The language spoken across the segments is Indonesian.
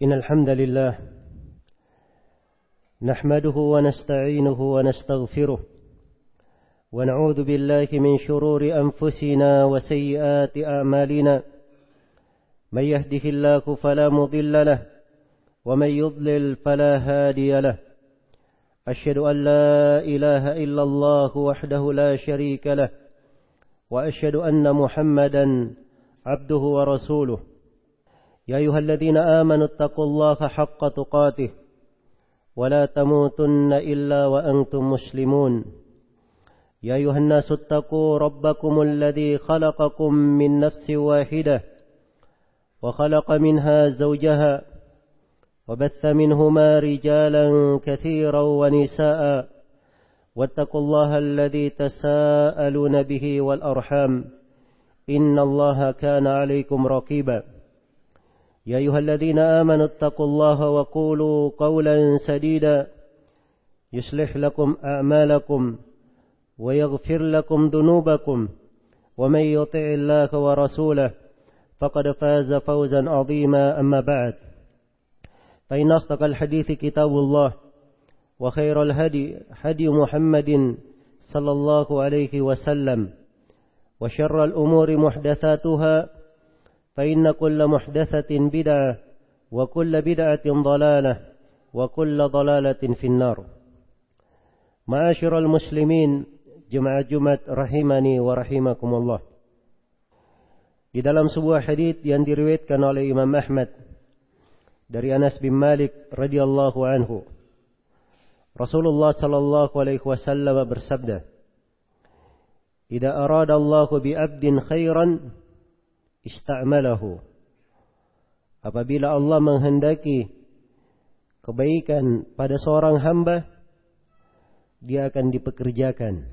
إن الحمد لله نحمده ونستعينه ونستغفره ونعوذ بالله من شرور أنفسنا وسيئات أعمالنا من يهده الله فلا مضل له ومن يضلل فلا هادي له أشهد أن لا إله إلا الله وحده لا شريك له وأشهد أن محمدا عبده ورسوله يا أيها الذين آمنوا اتقوا الله حق تقاته ولا تموتن إلا وأنتم مسلمون يا أيها الناس اتقوا ربكم الذي خلقكم من نفس واحدة وخلق منها زوجها وبث منهما رجالا كثيرا ونساء واتقوا الله الذي تساءلون به والأرحام إن الله كان عليكم رقيبا يا أيها الذين آمنوا اتقوا الله وقولوا قولا سديدا يصلح لكم أعمالكم ويغفر لكم ذنوبكم ومن يطع الله ورسوله فقد فاز فوزا عظيما أما بعد فإن أصدق الحديث كتاب الله وخير الهدي هدي محمد صلى الله عليه وسلم وشر الأمور محدثاتها فإن كل محدثة بدعة وكل بدعة ضلالة وكل ضلالة في النار. معاشر المسlimin, jemaah Jumat rahimani wa rahimakumullah. Di dalam sebuah hadits yang diriwayatkan oleh Imam Ahmad dari Anas bin Malik radhiyallahu anhu, Rasulullah sallallahu alaihi wasallam bersabda, "Idza arada Allahu bi 'abdin khairan ista'malahu." Apabila Allah menghendaki kebaikan pada seorang hamba, dia akan dipekerjakan.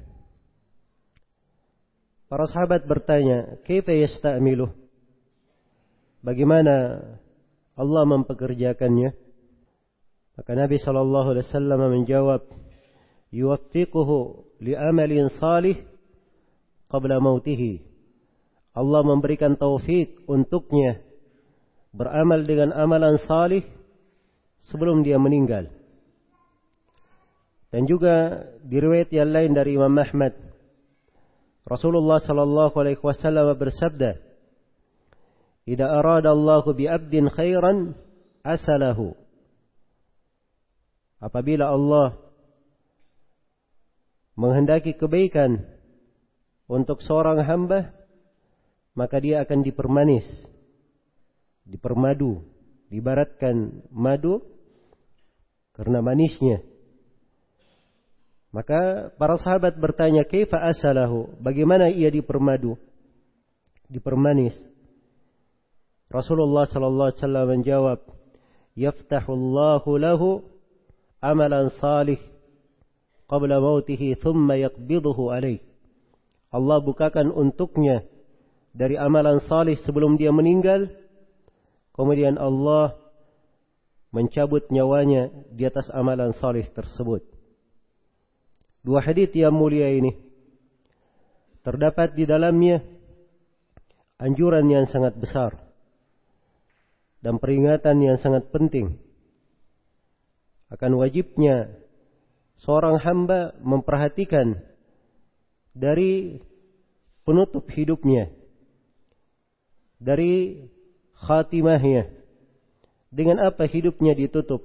Para sahabat bertanya, "Kaifa yasta'miluh?" Bagaimana Allah mempekerjakannya? Maka Nabi sallallahu alaihi wasallam menjawab, "Yuwaffiquhu li'amalin salih qabla mautihi." Allah memberikan taufik untuknya beramal dengan amalan salih sebelum dia meninggal. Dan juga diriwayat yang lain dari Imam Ahmad, Rasulullah sallallahu alaihi wasallam bersabda, "Idza arada Allahu bi 'abdin khairan asalahu." Apabila Allah menghendaki kebaikan untuk seorang hamba, maka dia akan dipermanis, dipermadu, diibaratkan madu karena manisnya. Maka para sahabat bertanya, "Kaifa asalahu?" Bagaimana ia dipermadu, dipermanis? Rasulullah sallallahu alaihi wasallam menjawab, "Yaftahullahu lahu amalan salih qabla mautihi thumma yaqbiduhu alaih." Allah bukakan untuknya dari amalan salih sebelum dia meninggal, kemudian Allah mencabut nyawanya di atas amalan salih tersebut. Dua hadits yang mulia ini terdapat di dalamnya anjuran yang sangat besar dan peringatan yang sangat penting akan wajibnya seorang hamba memperhatikan dari penutup hidupnya, dari khatimahnya, dengan apa hidupnya ditutup.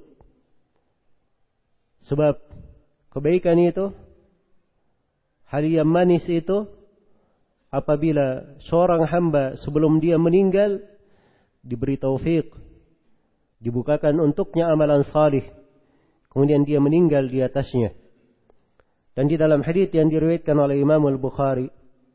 Sebab kebaikan itu, hal yang manis itu, apabila seorang hamba sebelum dia meninggal diberi taufik, dibukakan untuknya amalan salih, kemudian dia meninggal di atasnya. Dan di dalam hadits yang diriwayatkan oleh Imam Al-Bukhari,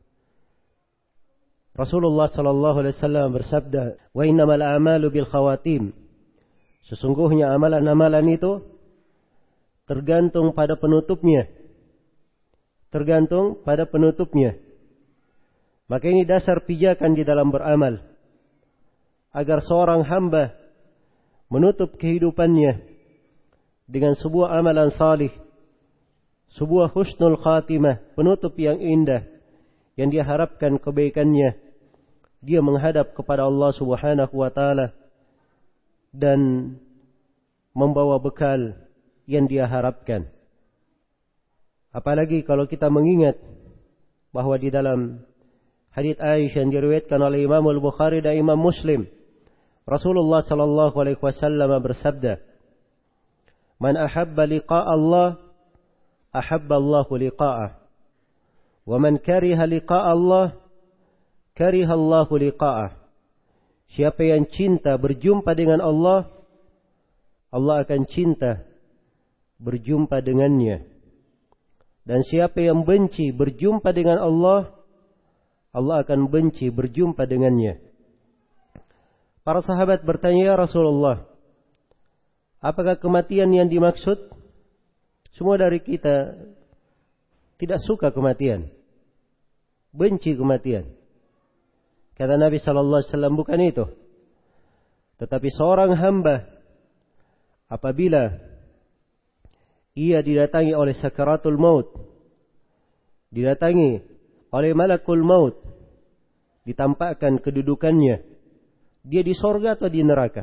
Rasulullah sallallahu alaihi wasallam bersabda, "Wa innamal a'malu bil khawatim." Sesungguhnya amalan-amalan itu tergantung pada penutupnya. Tergantung pada penutupnya. Maka ini dasar pijakan di dalam beramal, agar seorang hamba menutup kehidupannya dengan sebuah amalan salih, sebuah husnul khatimah, penutup yang indah, yang dia harapkan kebaikannya. Dia menghadap kepada Allah Subhanahu wa taala dan membawa bekal yang dia harapkan. Apalagi kalau kita mengingat bahwa di dalam hadits Aisyah yang diriwayatkan oleh Imam Al-Bukhari dan Imam Muslim, Rasulullah sallallahu alaihi wasallam bersabda, "Man ahabba liqa'a Allah, ahabba Allahu liqa'ah. Wa man kariha liqa'a Allah, kariha Allahu liqa'ah." Siapa yang cinta berjumpa dengan Allah, Allah akan cinta berjumpa dengannya. Dan siapa yang benci berjumpa dengan Allah, Allah akan benci berjumpa dengannya. Para sahabat bertanya, "Ya Rasulullah, apakah kematian yang dimaksud?" Semua dari kita tidak suka kematian, benci kematian. Kata Nabi sallallahu alaihi wasallam, bukan itu. Tetapi seorang hamba apabila ia didatangi oleh sakaratul maut, didatangi oleh malakul maut, ditampakkan kedudukannya, dia di sorga atau di neraka.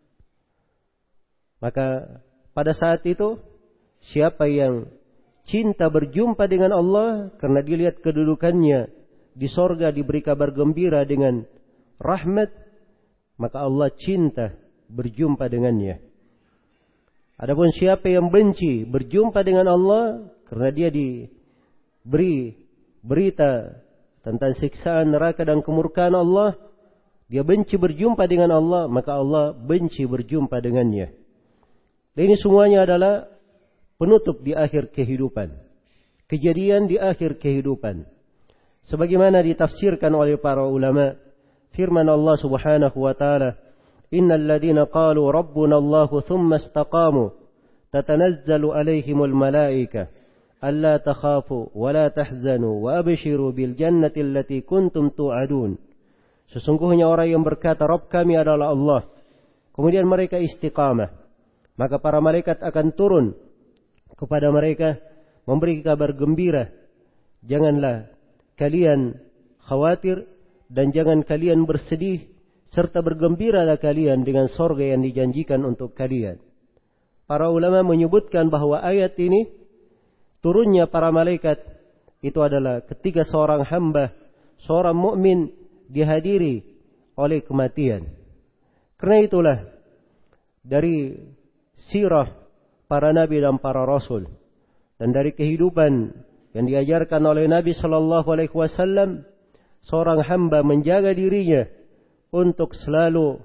Maka pada saat itu, siapa yang cinta berjumpa dengan Allah karena dilihat kedudukannya di sorga, diberi kabar gembira dengan rahmat, maka Allah cinta berjumpa dengannya. Adapun siapa yang benci berjumpa dengan Allah karena dia diberi berita tentang siksaan neraka dan kemurkaan Allah, dia benci berjumpa dengan Allah, maka Allah benci berjumpa dengannya. Dan ini semuanya adalah penutup di akhir kehidupan, kejadian di akhir kehidupan. Sebagaimana ditafsirkan oleh para ulama, firman Allah Subhanahu wa taala, "Innal ladzina qalu rabbuna Allah tsumma istaqamu tatanazzalu alaihimul malaika alla takhafu wa la tahzanu wa abshiru bil jannati allati kuntum tu'adun." Sesungguhnya orang yang berkata, "Rabb kami adalah Allah," kemudian mereka istiqamah, maka para malaikat akan turun kepada mereka memberi kabar gembira, janganlah kalian khawatir dan jangan kalian bersedih, serta bergembiralah kalian dengan surga yang dijanjikan untuk kalian. Para ulama menyebutkan bahwa ayat ini turunnya para malaikat itu adalah ketika seorang hamba, seorang mukmin dihadiri oleh kematian. Karena itulah dari sirah para nabi dan para rasul dan dari kehidupan yang diajarkan oleh Nabi sallallahu alaihi wasallam, seorang hamba menjaga dirinya untuk selalu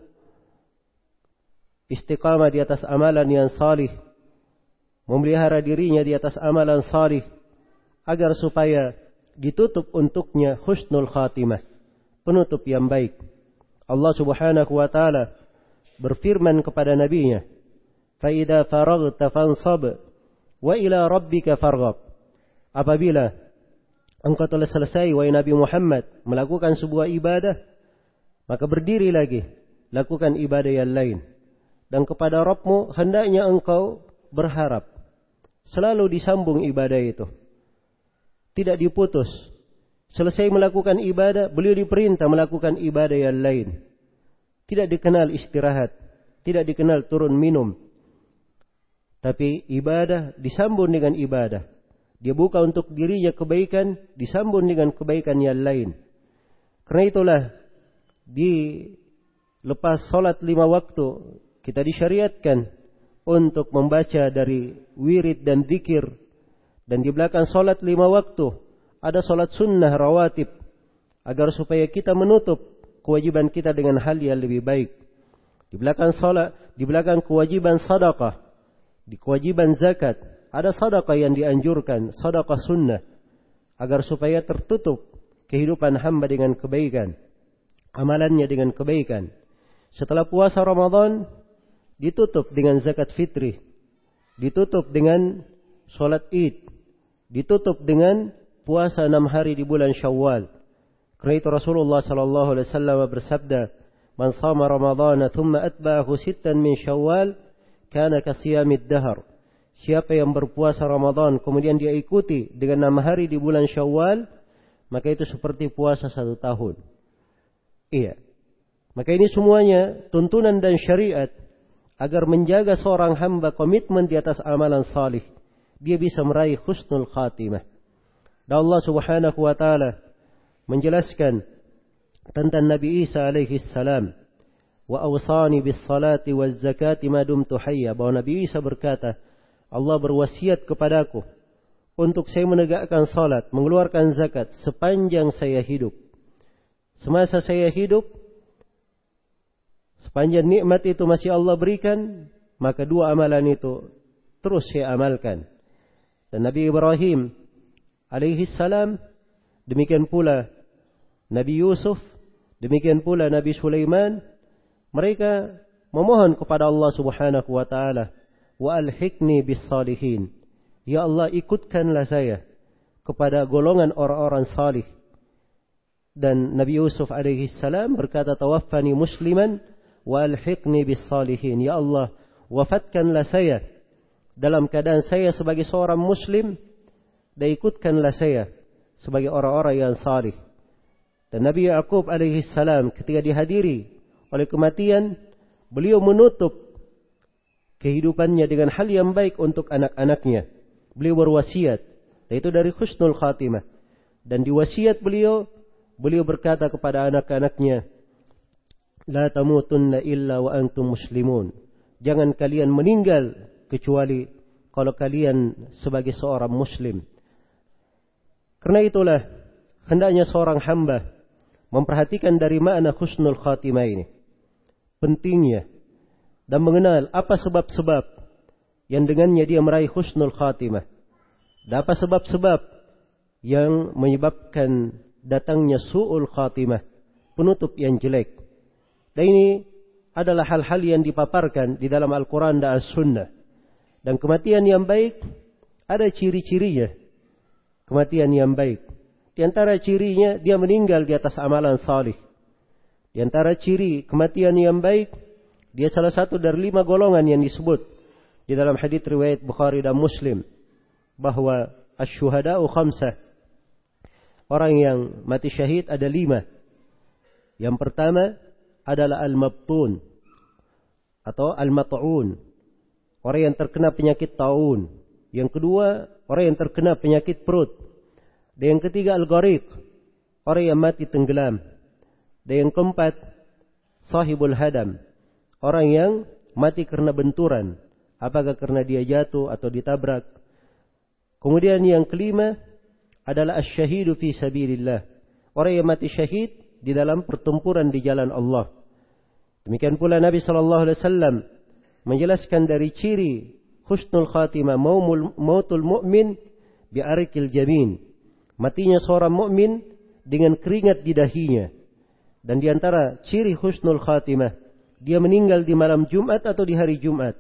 istiqamah di atas amalan yang salih, memelihara dirinya di atas amalan salih, agar supaya ditutup untuknya husnul khatimah, penutup yang baik. Allah Subhanahu wa taala berfirman kepada nabinya, "Fa idza faraghta fansab wa ila rabbika farghab." Apabila engkau telah selesai, wahai Nabi Muhammad, melakukan sebuah ibadah, maka berdiri lagi, lakukan ibadah yang lain. Dan kepada Rabbmu hendaknya engkau berharap. Selalu disambung ibadah itu, tidak diputus. Selesai melakukan ibadah, beliau diperintah melakukan ibadah yang lain. Tidak dikenal istirahat, tidak dikenal turun minum. Tapi ibadah disambung dengan ibadah. Dia buka untuk dirinya kebaikan, disambung dengan kebaikan yang lain. Karena itulah di lepas salat 5 waktu kita disyariatkan untuk membaca dari wirid dan zikir. Dan di belakang salat 5 waktu ada salat sunnah rawatib, agar supaya kita menutup kewajiban kita dengan hal yang lebih baik. Di belakang salat, di belakang kewajiban sedekah, di kewajiban zakat, ada sedekah yang dianjurkan, sedekah sunnah, agar supaya tertutup kehidupan hamba dengan kebaikan, amalannya dengan kebaikan. Setelah puasa Ramadan, ditutup dengan zakat fitri, ditutup dengan sholat id, ditutup dengan puasa 6 hari di bulan Syawal. Karena itu Rasulullah sallallahu alaihi wasallam bersabda, "Man shama Ramadhana thumma atba'ahu 6 min Syawal, kana kasiyamid dahr." Siapa yang berpuasa Ramadan kemudian dia ikuti dengan 6 hari di bulan Syawal, maka itu seperti puasa 1 tahun. Iya. Maka ini semuanya tuntunan dan syariat agar menjaga seorang hamba komitmen di atas amalan salih, dia bisa meraih husnul khatimah. Dan Allah Subhanahu wa taala menjelaskan tentang Nabi Isa alaihi salam, wa awsani bis salati waz zakati ma dumtu hayya, bahwa Nabi Isa berkata, Allah berwasiat kepadaku untuk saya menegakkan salat, mengeluarkan zakat sepanjang saya hidup. Semasa saya hidup, sepanjang nikmat itu masih Allah berikan, maka dua amalan itu terus saya amalkan. Dan Nabi Ibrahim alaihi salam, demikian pula Nabi Yusuf, demikian pula Nabi Sulaiman, mereka memohon kepada Allah Subhanahu wa taala, wa alhiqni bis salihin. Ya Allah, ikutkanlah saya kepada golongan orang-orang salih. Dan Nabi Yusuf alaihi salam berkata, tawaffani musliman wa alhiqni bis salihin. Ya Allah, wafatkanlah saya dalam keadaan saya sebagai seorang muslim, dan ikutkanlah saya sebagai orang-orang yang salih. Dan Nabi Yaqub alaihi salam ketika dihadiri oleh kematian, beliau menutup kehidupannya dengan hal yang baik untuk anak-anaknya. Beliau berwasiat, yaitu dari husnul khatimah. Dan di wasiat beliau berkata kepada anak-anaknya, la tamutunna illa wa antum muslimun. Jangan kalian meninggal kecuali kalau kalian sebagai seorang muslim. Karena itulah hendaknya seorang hamba memperhatikan dari makna husnul khatimah ini, pentingnya, dan mengenal apa sebab-sebab yang dengannya dia meraih husnul khatimah, dan apa sebab-sebab yang menyebabkan datangnya su'ul khatimah, penutup yang jelek. Dan ini adalah hal-hal yang dipaparkan di dalam Al-Quran dan As-Sunnah. Dan kematian yang baik ada ciri-cirinya. Kematian yang baik, di antara cirinya dia meninggal di atas amalan salih. Di antara ciri kematian yang baik, dia salah satu dari 5 golongan yang disebut di dalam hadits riwayat Bukhari dan Muslim, bahwa asy-syuhada'u khamsah, orang yang mati syahid ada 5. Yang pertama adalah al-mabtun atau al-mat'un, orang yang terkena penyakit taun. Yang kedua, orang yang terkena penyakit perut. Dan yang ketiga, al-ghariq, orang yang mati tenggelam. Dan yang keempat, sahibul hadam, orang yang mati karena benturan, apakah karena dia jatuh atau ditabrak. Kemudian yang kelima adalah asy-syahidu fi sabilillah, orang yang mati syahid di dalam pertempuran di jalan Allah. Demikian pula Nabi sallallahu alaihi wasallam menjelaskan dari ciri husnul khatimah, mautul mu'min bi'arikil jamin, matinya seorang mukmin dengan keringat di dahinya. Dan di antara ciri husnul khatimah, dia meninggal di malam Jumat atau di hari Jumat.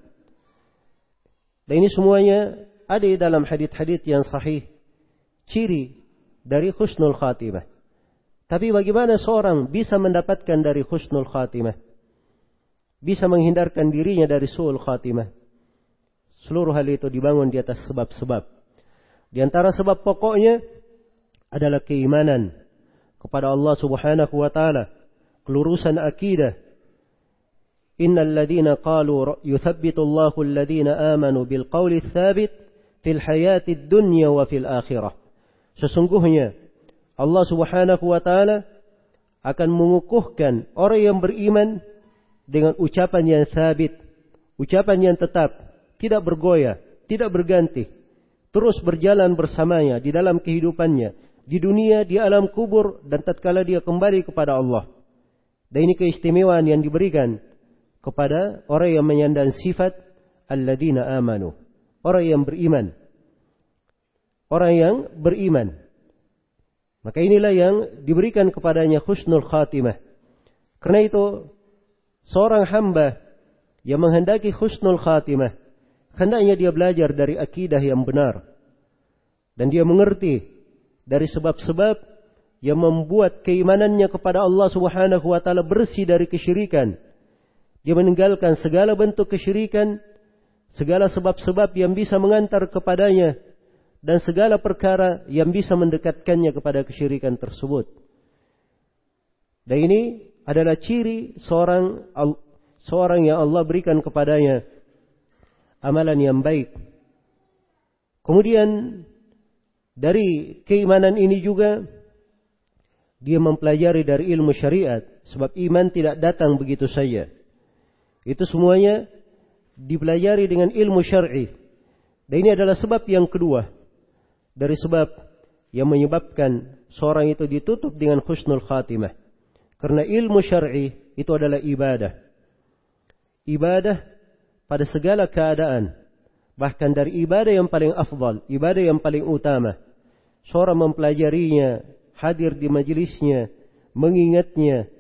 Dan ini semuanya ada di dalam hadits-hadits yang sahih, ciri dari husnul khatimah. Tapi bagaimana seorang bisa mendapatkan dari husnul khatimah, bisa menghindarkan dirinya dari su'ul khatimah? Seluruh hal itu dibangun di atas sebab-sebab. Di antara sebab pokoknya adalah keimanan kepada Allah Subhanahu wa taala, kelurusan akidah. Innal ladzina qalu yuthabbitu Allahu alladzina amanu bil qawli tsabit fil hayatid dunya wa fil akhirah. Sesungguhnya Allah Subhanahu wa taala akan mengukuhkan orang yang beriman dengan ucapan yang sabit, ucapan yang tetap, tidak bergoyah, tidak berganti, terus berjalan bersamanya di dalam kehidupannya, di dunia, di alam kubur, dan tatkala dia kembali kepada Allah. Dan ini keistimewaan yang diberikan kepada orang yang menyandang sifat alladzina amanu, orang yang beriman. Orang yang beriman, maka inilah yang diberikan kepadanya husnul khatimah. Karena itu seorang hamba yang menghendaki husnul khatimah, hendaknya dia belajar dari akidah yang benar, dan dia mengerti dari sebab-sebab yang membuat keimanannya kepada Allah Subhanahu wa taala bersih dari kesyirikan. Dia meninggalkan segala bentuk kesyirikan, segala sebab-sebab yang bisa mengantar kepadanya, dan segala perkara yang bisa mendekatkannya kepada kesyirikan tersebut. Dan ini adalah ciri seorang yang Allah berikan kepadanya amalan yang baik. Kemudian dari keimanan ini juga dia mempelajari dari ilmu syariat, sebab iman tidak datang begitu saja. Itu semuanya dipelajari dengan ilmu syar'i. Dan ini adalah sebab yang kedua dari sebab yang menyebabkan seorang itu ditutup dengan husnul khatimah. Karena ilmu syar'i itu adalah ibadah. Ibadah pada segala keadaan. Bahkan dari ibadah yang paling afdal, ibadah yang paling utama. Seorang mempelajarinya, hadir di majelisnya, mengingatnya.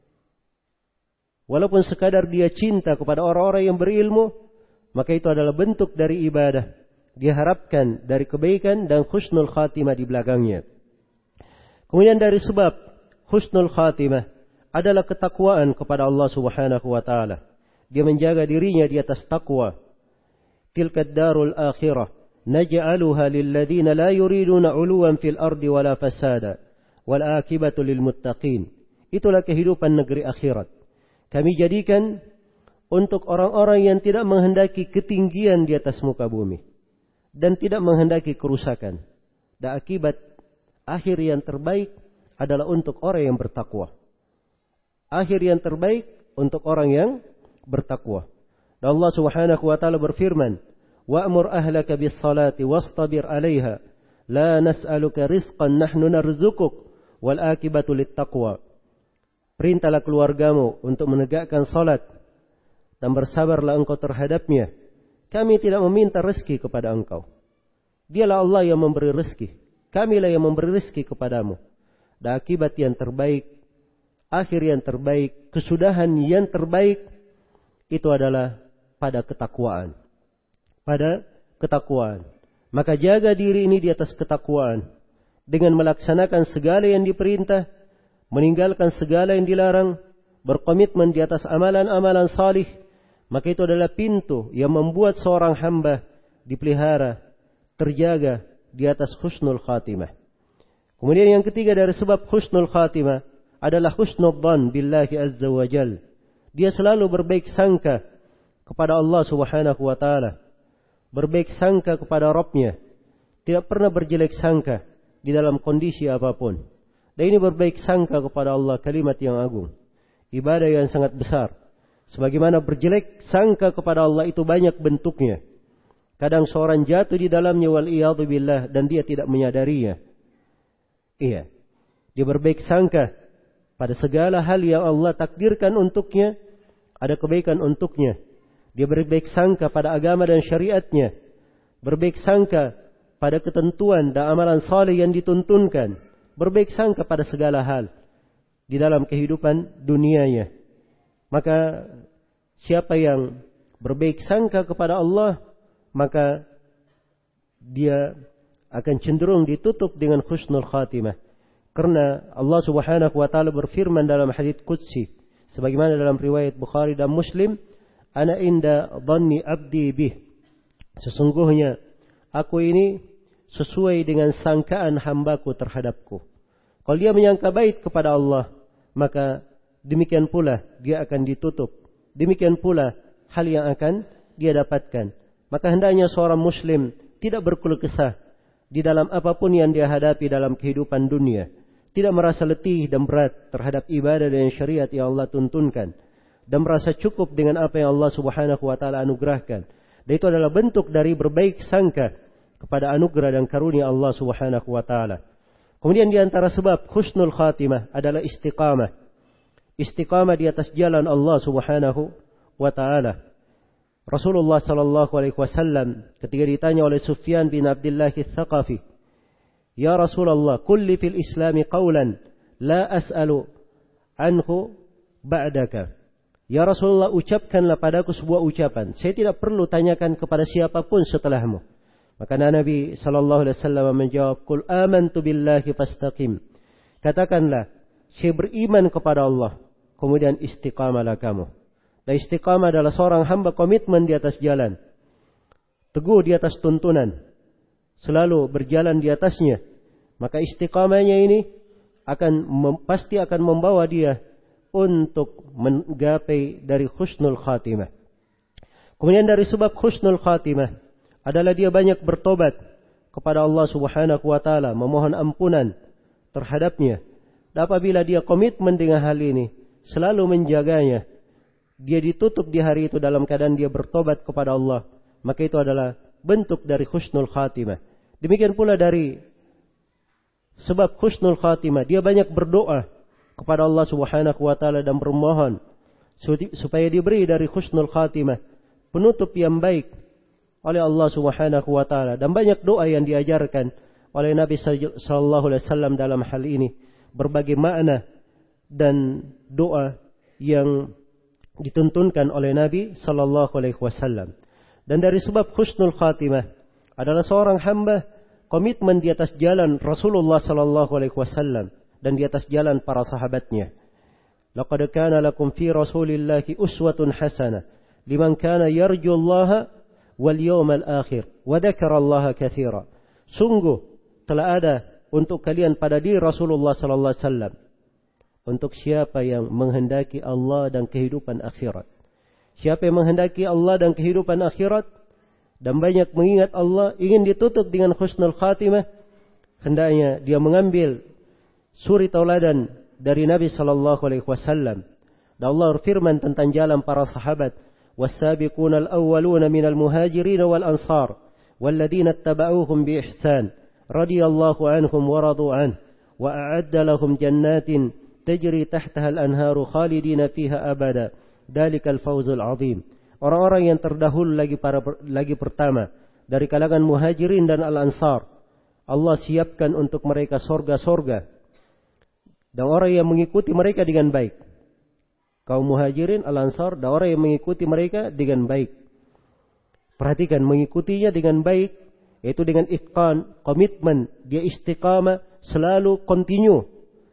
Walaupun sekadar dia cinta kepada orang-orang yang berilmu, maka itu adalah bentuk dari ibadah. Dia harapkan dari kebaikan dan husnul khatimah di belakangnya. Kemudian dari sebab husnul khatimah adalah ketakwaan kepada Allah Subhanahu wa taala. Dia menjaga dirinya di atas takwa. Tilka ad-darul akhirah naj'aluha lil ladzina la yuriduna 'uluwan fil ardi wala fasada wal akibatu lil muttaqin. Itulah kehidupan negeri akhirat. Kami jadikan untuk orang-orang yang tidak menghendaki ketinggian di atas muka bumi dan tidak menghendaki kerusakan. Dan akibat akhir yang terbaik adalah untuk orang yang bertakwa. Akhir yang terbaik untuk orang yang bertakwa. Dan Allah Subhanahu wa taala berfirman, "Wa'mur ahlaka bis-salati wastabir 'alaiha, la nas'aluka rizqan nahnu narzuquk wal akibatu lit-taqwa." Perintahlah keluargamu untuk menegakkan salat dan bersabarlah engkau terhadapnya. Kami tidak meminta rezeki kepada engkau. Dialah Allah yang memberi rezeki. Kamilah yang memberi rezeki kepadamu. Dan akibat yang terbaik, akhir yang terbaik, kesudahan yang terbaik, itu adalah pada ketakwaan. Pada ketakwaan. Maka jaga diri ini di atas ketakwaan. Dengan melaksanakan segala yang diperintah, meninggalkan segala yang dilarang, berkomitmen di atas amalan-amalan salih, maka itu adalah pintu yang membuat seorang hamba dipelihara, terjaga di atas husnul khatimah. Kemudian yang ketiga dari sebab husnul khatimah adalah husnul dhan billahi azza wa jal. Dia selalu berbaik sangka kepada Allah Subhanahu wa taala. Berbaik sangka kepada Rabbnya. Tidak pernah berjelek sangka di dalam kondisi apapun. Dan ini berbaik sangka kepada Allah, kalimat yang agung. Ibadah yang sangat besar. Sebagaimana berjelek sangka kepada Allah itu banyak bentuknya. Kadang seorang jatuh di dalamnya wal-iyadhu billah dan dia tidak menyadarinya. Iya. Dia berbaik sangka pada segala hal yang Allah takdirkan untuknya, ada kebaikan untuknya. Dia berbaik sangka pada agama dan syariatnya. Berbaik sangka pada ketentuan dan amalan saleh yang dituntunkan. Berbaik sangka pada segala hal di dalam kehidupan dunianya. Maka siapa yang berbaik sangka kepada Allah, maka dia akan cenderung ditutup dengan husnul khatimah. Karena Allah Subhanahu wa taala berfirman dalam hadits qudsi, sebagaimana dalam riwayat Bukhari dan Muslim, "Ana inda dhanni abdi bih." Sesungguhnya aku ini sesuai dengan sangkaan hambaku terhadapku. Kalau dia menyangka baik kepada Allah, maka demikian pula dia akan ditutup. Demikian pula hal yang akan dia dapatkan. Maka hendaknya seorang muslim tidak berkeluh kesah di dalam apapun yang dia hadapi dalam kehidupan dunia. Tidak merasa letih dan berat terhadap ibadah dan syariat yang Allah tuntunkan. Dan merasa cukup dengan apa yang Allah Subhanahu wa taala anugerahkan. Dan itu adalah bentuk dari berbaik sangka kepada anugerah dan karunia Allah Subhanahu wa taala. Kemudian di antara sebab husnul khatimah adalah istiqamah. Istiqamah di atas jalan Allah Subhanahu wa taala. Rasulullah sallallahu alaihi wasallam ketika ditanya oleh Sufyan bin Abdullah Ats-Tsaqafi, "Ya Rasulullah, kulli fil Islami qawlan la as'alu anhu ba'daka." Ya Rasulullah, ucapkanlah padaku sebuah ucapan. Saya tidak perlu tanyakan kepada siapapun setelahmu. Maka Nabi sallallahu alaihi wasallam menjawab, "Qul amantu billahi fastaqim." Katakanlah, saya beriman kepada Allah, kemudian istiqamalah kamu. Dan istiqamah adalah seorang hamba komitmen di atas jalan. Teguh di atas tuntunan. Selalu berjalan di atasnya. Maka istiqamahnya ini pasti akan membawa dia untuk menggapai dari husnul khatimah. Kemudian dari sebab husnul khatimah adalah dia banyak bertobat kepada Allah Subhanahu wa taala, memohon ampunan terhadapnya. Dan apabila dia komitmen dengan hal ini, selalu menjaganya, dia ditutup di hari itu dalam keadaan dia bertobat kepada Allah, maka itu adalah bentuk dari husnul khatimah. Demikian pula dari sebab husnul khatimah, dia banyak berdoa kepada Allah Subhanahu wa taala dan bermohon supaya diberi dari husnul khatimah, penutup yang baik oleh Allah Subhanahu wa taala. Dan banyak doa yang diajarkan oleh Nabi sallallahu alaihi wasallam dalam hal ini, berbagai makna dan doa yang dituntunkan oleh Nabi sallallahu alaihi wasallam. Dan dari sebab husnul khatimah adalah seorang hamba komitmen di atas jalan Rasulullah sallallahu alaihi wasallam dan di atas jalan para sahabatnya. Laqad kana lakum fi Rasulillahi uswatun hasanah liman kana yarjullaha wal yawmal akhir wa dzakarallaha katsira. Sungguh telah ada untuk kalian pada diri Rasulullah sallallahu alaihi wasallam untuk siapa yang menghendaki Allah dan kehidupan akhirat. Siapa yang menghendaki Allah dan kehidupan akhirat dan banyak mengingat Allah, ingin ditutup dengan husnul khatimah, hendaknya dia mengambil suri tauladan dari Nabi sallallahu alaihi wasallam. Dan Allah berfirman tentang jalan para sahabat, "Was-sabiqunal awwaluna minal muhajirin wal ansar walladzina ittaba'uuhum bi ihsan radhiyallahu anhum wa radu an wa a'adda lahum jannatin tajri tahtaha al-anharu khalidina fiha abada. Dalikal fawzul azim." Orang-orang yang terdahulu lagi pertama dari kalangan muhajirin dan al-ansar, Allah siapkan untuk mereka sorga-sorga, dan orang yang mengikuti mereka dengan baik. Kaum muhajirin, al-ansar, dan orang yang mengikuti mereka dengan baik. Perhatikan, mengikutinya dengan baik, yaitu dengan itqan, komitmen, dia istiqamah, selalu continue.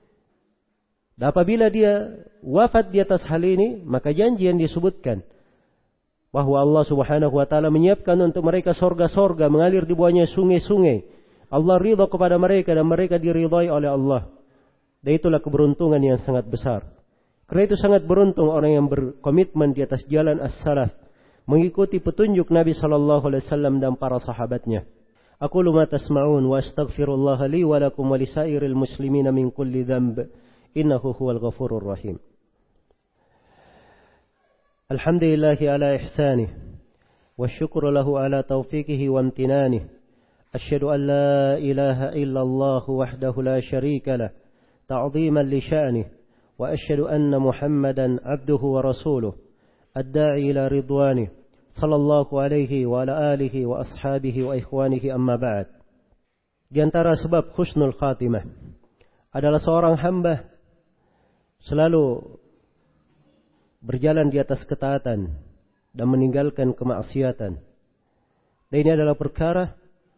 Dan apabila dia wafat di atas hal ini, maka janji yang disebutkan bahwa Allah Subhanahu wa taala menyiapkan untuk mereka sorga-sorga, mengalir di bawahnya sungai-sungai. Allah ridha kepada mereka dan mereka diridhai oleh Allah. Dan itulah keberuntungan yang sangat besar. Karena itu sangat beruntung orang yang berkomitmen di atas jalan as-salaf, mengikuti petunjuk Nabi sallallahu alaihi wasallam dan para sahabatnya. Aqulu ma tasma'un wa astaghfirullah li wa lakum wa lisairil muslimina min kulli dhanb. Innahu huwal ghafurur rahim. Alhamdulillahi ala ihsanih wa syukru lahu ala taufiqihi wa amtinanih. Asyhadu an la ilaha illallah wahdahu la syarika lah ta'ziman li sya'nih wa asyhadu anna Muhammadan abduhu wa rasuluh ad-da'i ila ridwanih sallallahu alaihi wa ala alihi wa ashabihi wa ikhwanihi amma ba'd. Di antara sebab husnul khatimah adalah seorang hamba selalu berjalan di atas ketaatan dan meninggalkan kemaksiatan. Dan ini adalah perkara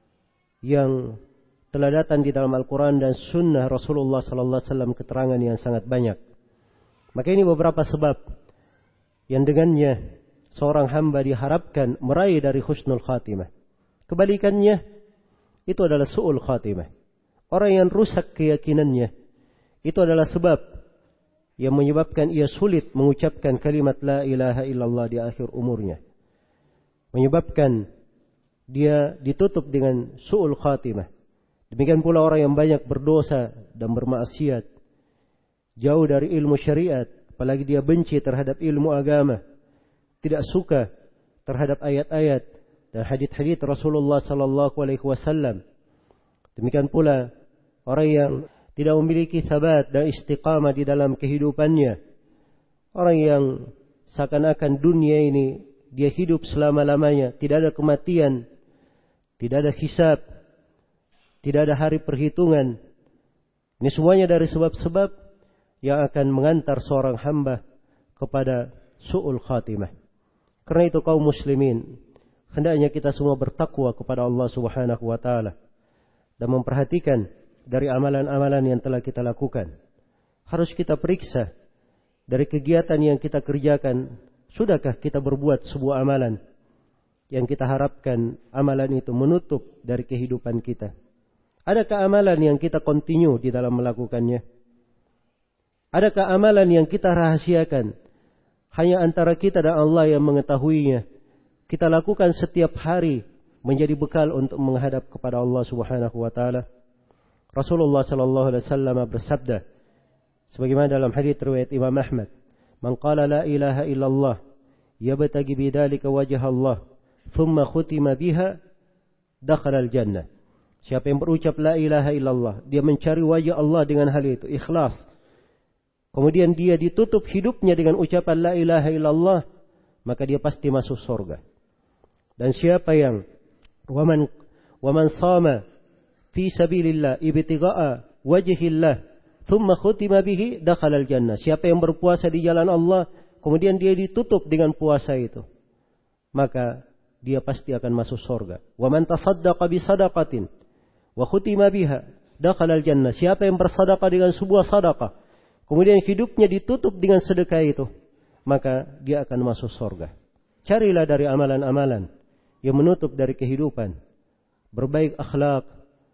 yang telah datang di dalam Al-Quran dan Sunnah Rasulullah sallallahu alaihi wasallam, keterangan yang sangat banyak. Maka ini beberapa sebab yang dengannya seorang hamba diharapkan meraih dari husnul khatimah. Kebalikannya itu adalah su'ul khatimah. Orang yang rusak keyakinannya, itu adalah sebab yang menyebabkan ia sulit mengucapkan kalimat la ilaha illallah di akhir umurnya. Menyebabkan dia ditutup dengan su'ul khatimah. Demikian pula orang yang banyak berdosa dan bermaksiat, jauh dari ilmu syariat, apalagi dia benci terhadap ilmu agama, tidak suka terhadap ayat-ayat dan hadits-hadits Rasulullah sallallahu alaihi wasallam. Demikian pula orang yang tidak memiliki sabat dan istiqamah di dalam kehidupannya. Orang yang seakan-akan dunia ini dia hidup selama-lamanya, tidak ada kematian, tidak ada hisab, tidak ada hari perhitungan. Ini semuanya dari sebab-sebab yang akan mengantar seorang hamba kepada su'ul khatimah. Karena itu kaum muslimin, hendaknya kita semua bertakwa kepada Allah Subhanahu wa taala dan memperhatikan dari amalan-amalan yang telah kita lakukan. Harus kita periksa dari kegiatan yang kita kerjakan, sudahkah kita berbuat sebuah amalan yang kita harapkan amalan itu menutup dari kehidupan kita? Adakah amalan yang kita continue di dalam melakukannya? Adakah amalan yang kita rahasiakan, hanya antara kita dan Allah yang mengetahuinya, kita lakukan setiap hari menjadi bekal untuk menghadap kepada Allah Subhanahu wa taala? Rasulullah sallallahu alaihi wasallam bersabda sebagaimana dalam hadis riwayat Imam Ahmad, "Man qala la ilaha illallah yabtaghi bidzalika wajha Allah, thumma khutima biha, dakhala al-jannah." Siapa yang berucap la ilaha illallah, dia mencari wajah Allah dengan hal itu, ikhlas. Kemudian dia ditutup hidupnya dengan ucapan la ilaha illallah, maka dia pasti masuk surga. Dan siapa yang waman sama fi sabilillah ibtigha'a wajhillah thumma khutima bihi dakhala al-jannah. Siapa yang berpuasa di jalan Allah kemudian dia ditutup dengan puasa itu, maka dia pasti akan masuk surga. Waman tasaddaqa bi sadaqatin wa khutima biha dakhala al-jannah. Siapa yang bersedekah dengan sebuah sedekah kemudian hidupnya ditutup dengan sedekah itu, maka dia akan masuk surga. Carilah dari amalan-amalan yang menutup dari kehidupan, berbaik akhlak,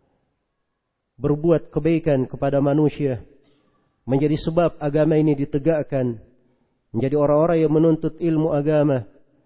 berbuat kebaikan kepada manusia, menjadi sebab agama ini ditegakkan, menjadi orang-orang yang menuntut ilmu agama.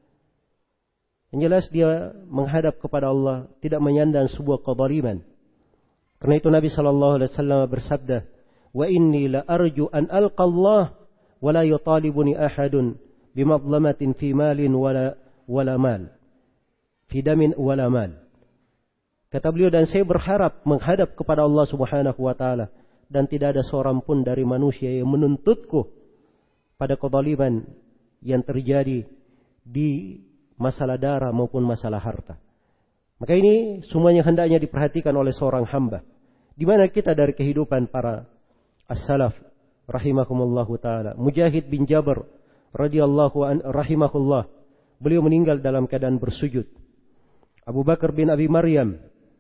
Yang jelas dia menghadap kepada Allah, tidak menyandang sebuah kezaliman. Karena itu Nabi sallallahu alaihi wasallam bersabda, "Wa inni la arju an alqa Allah wa la yutalibuni ahadun bimadlamatin fi malin wala mal, fi damin wala mal." Kata beliau, dan saya berharap menghadap kepada Allah Subhanahu wa taala dan tidak ada seorang pun dari manusia yang menuntutku pada kezaliman yang terjadi di masalah darah maupun masalah harta. Maka ini semuanya hendaknya diperhatikan oleh seorang hamba. Di mana kita dari kehidupan para as-salaf rahimakumullahu taala. Mujahid bin Jabr radhiyallahu anhu rahimahullah, beliau meninggal dalam keadaan bersujud. Abu Bakar bin Abi Maryam,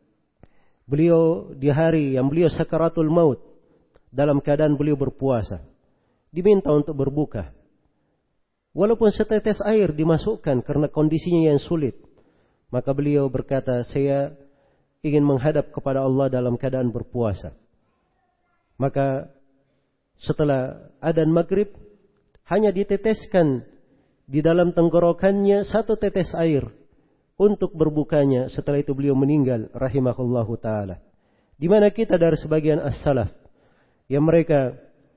beliau di hari yang beliau sakaratul maut, dalam keadaan beliau berpuasa, diminta untuk berbuka. Walaupun setetes air dimasukkan karena kondisinya yang sulit, maka beliau berkata, saya ingin menghadap kepada Allah dalam keadaan berpuasa. Maka setelah adzan maghrib, hanya diteteskan di dalam tenggorokannya satu tetes air untuk berbukanya. Setelah itu beliau meninggal rahimahullahu ta'ala. Di mana kita dari sebagian as-salaf yang mereka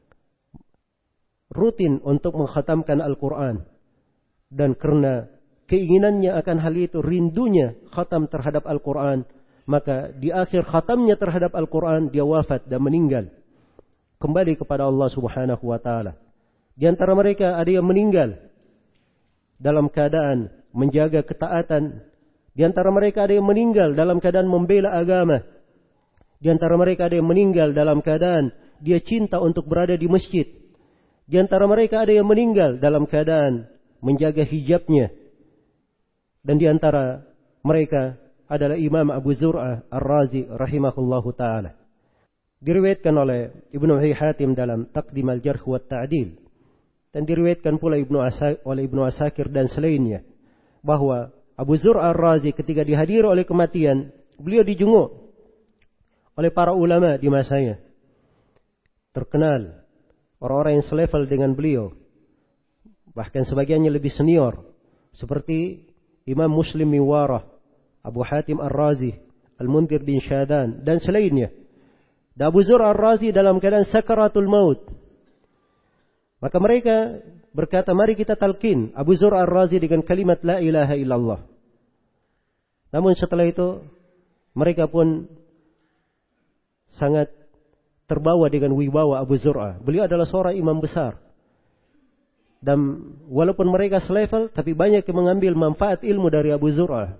rutin untuk mengkhatamkan Al-Quran, dan karena keinginannya akan hal itu, rindunya khatam terhadap Al-Quran, maka di akhir khatamnya terhadap Al-Quran dia wafat dan meninggal, kembali kepada Allah Subhanahu wa ta'ala. Di antara mereka ada yang meninggal dalam keadaan menjaga ketaatan. Di antara mereka ada yang meninggal dalam keadaan membela agama. Di antara mereka ada yang meninggal dalam keadaan dia cinta untuk berada di masjid. Di antara mereka ada yang meninggal dalam keadaan menjaga hijabnya. Dan di antara mereka adalah Imam Abu Zur'ah Ar-Razi rahimahullahu ta'ala. Diriwayatkan oleh Ibnu Hatim dalam Taqdim al-Jarh wa Ta'dil. Dan diriwayatkan pula oleh Ibnu Asakir dan selainnya, bahwa Abu Zur'ah Ar-Razi ketika dihadiri oleh kematian, beliau dijenguk oleh para ulama di masanya. Terkenal orang-orang yang selevel dengan beliau, bahkan sebagiannya lebih senior, seperti Imam Muslim bin Warah, Abu Hatim Ar-Razi, Al-Mundhir bin Syadan, dan selainnya. Dan Abu Zur'ah Ar-Razi dalam keadaan sakaratul maut. Maka mereka berkata, mari kita talqin Abu Zur'ah Ar-Razi dengan kalimat la ilaha illallah. Namun setelah itu mereka pun sangat terbawa dengan wibawa Abu Zur'ah. Beliau adalah seorang imam besar. Dan walaupun mereka selevel, tapi banyak yang mengambil manfaat ilmu dari Abu Zur'ah.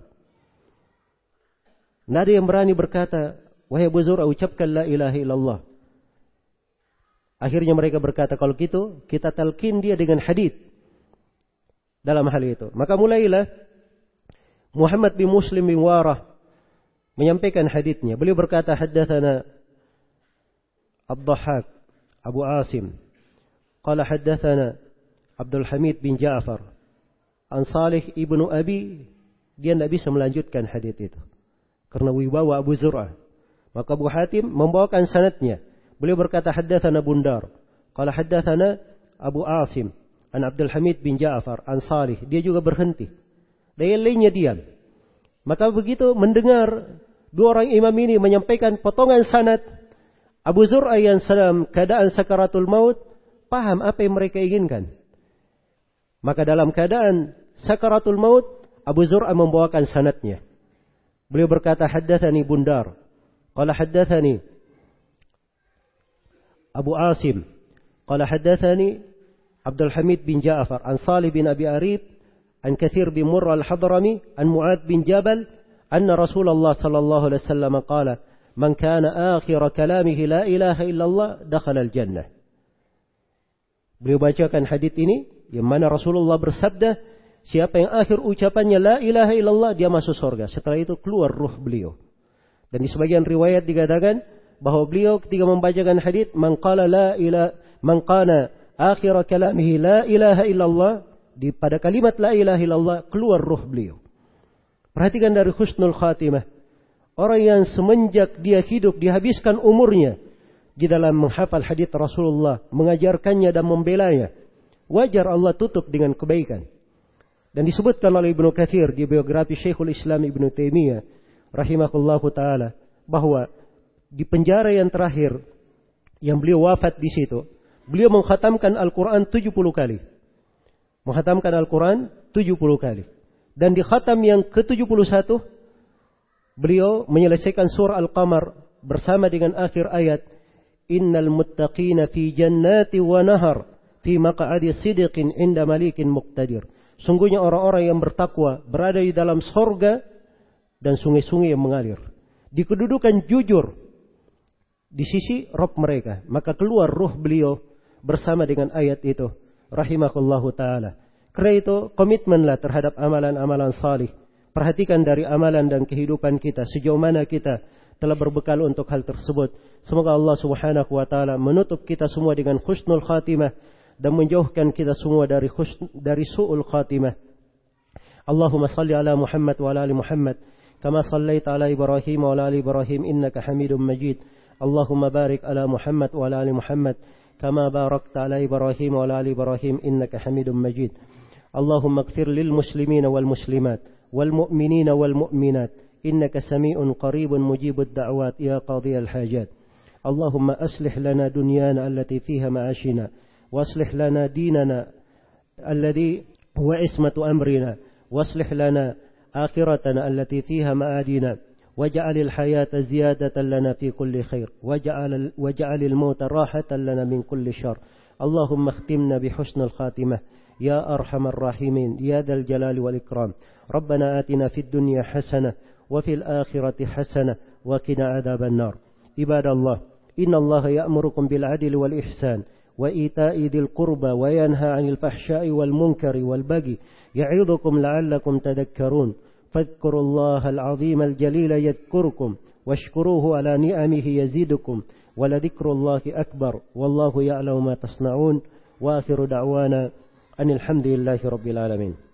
Tidak ada yang berani berkata, wahai Abu Zur'ah, ucapkan la ilaha illallah. Akhirnya mereka berkata, kalau gitu kita talqin dia dengan hadits dalam hal itu. Maka mulailah Muhammad bin Muslim bin Warah menyampaikan haditsnya. Beliau berkata, haddatsana Ad-Dhahhak Abu Asim qala haddatsana Abdul Hamid bin Ja'far an Salih ibnu Abi. Dia tidak bisa melanjutkan hadits itu karena wibawa Abu Zur'ah. Maka Abu Hatim membawakan sanadnya. Beliau berkata, haddatsana Bundar Qala haddatsana Abu Asim an Abdul Hamid bin Ja'far an Salih. Dia juga berhenti. Dan yang lainnya diam. Maka begitu mendengar dua orang imam ini menyampaikan potongan sanad, Abu Zur'ah yang sedang keadaan sakaratul maut paham apa yang mereka inginkan. Maka dalam keadaan sakaratul maut, Abu Zur'ah membawakan sanadnya. Beliau berkata, haddatsani Bundar. Qala haddatsani Abu Asim. Qala haddatsani Abdul Hamid bin Ja'far an Salih bin Abi Arib an Kathir bin Murrah al-Hadrami an Mu'ad bin Jabal anna Rasulullah sallallahu alaihi wasallam qala man kana akhir kalamihi la ilaha illallah dakhala al-jannah. Beliau bacakan hadis ini yang mana Rasulullah bersabda, siapa yang akhir ucapannya la ilaha illallah dia masuk surga. Setelah itu keluar ruh beliau. Dan di sebagian riwayat dikatakan bahwa beliau ketika membacakan hadis man qala akhir kalamihi la ilaha illallah, pada kalimat la ilaha illallah keluar ruh beliau. Perhatikan dari husnul khatimah. Orang yang semenjak dia hidup dihabiskan umurnya di dalam menghafal hadis Rasulullah, mengajarkannya dan membelanya. Wajar Allah tutup dengan kebaikan. Dan disebutkan oleh Ibnu Katsir di biografi Syekhul Islam Ibnu Taimiyah rahimahullahu taala bahwa di penjara yang terakhir yang beliau wafat di situ, beliau mengkhatamkan Al-Qur'an 70 kali. Mengkhatamkan Al-Qur'an 70 kali. Dan di khatam yang ke-71 beliau menyelesaikan surah Al-Qamar bersama dengan akhir ayat innal muttaqina fi jannati wa nahar fi maq'adi sidqin inda malikin muqtadir. Sungguhnya orang-orang yang bertakwa berada di dalam sorga dan sungai-sungai yang mengalir. Di kedudukan jujur di sisi Rabb mereka. Maka keluar ruh beliau bersama dengan ayat itu. Rahimahullahu ta'ala. Karena itu komitmenlah terhadap amalan-amalan salih. Perhatikan dari amalan dan kehidupan kita. Sejauh mana kita telah berbekal untuk hal tersebut. Semoga Allah subhanahu wa ta'ala menutup kita semua dengan husnul khatimah. Dan menjauhkan kita semua dari su'ul khatimah. Allahumma salli ala Muhammad wa ala ali Muhammad. Kama sallaita ala Ibrahim wa ala ali Ibrahim innaka hamidun majid. Allahumma barik ala Muhammad wa ala ali Muhammad. Kama barakta ala Ibrahim wa ala ali Ibrahim innaka hamidun majid. Allahumma ighfir lil muslimina wal muslimat. Wal mu'minina wal mu'minat. Innaka sami'un qaribun mujibud da'wat ya qadiyal hajat. Allahumma aslih lana dunyana allati fiha ma'ashina. واصلح لنا ديننا الذي هو عصمة أمرنا واصلح لنا آخرتنا التي فيها معادنا واجعل الحياة زيادة لنا في كل خير واجعل الموت راحة لنا من كل شر اللهم اختمنا بحسن الخاتمة يا أرحم الراحمين يا ذا الجلال والإكرام ربنا آتنا في الدنيا حسنة وفي الآخرة حسنة وقنا عذاب النار عباد الله إن الله يأمركم بالعدل والإحسان وإيتاء ذي القربى وينهى عن الفحشاء والمنكر والبغي يعظكم لعلكم تذكرون فاذكروا الله العظيم الجليل يذكركم واشكروه على نعمه يزيدكم ولذكر الله أكبر والله يعلم ما تصنعون وآخر دعوانا أن الحمد لله رب العالمين.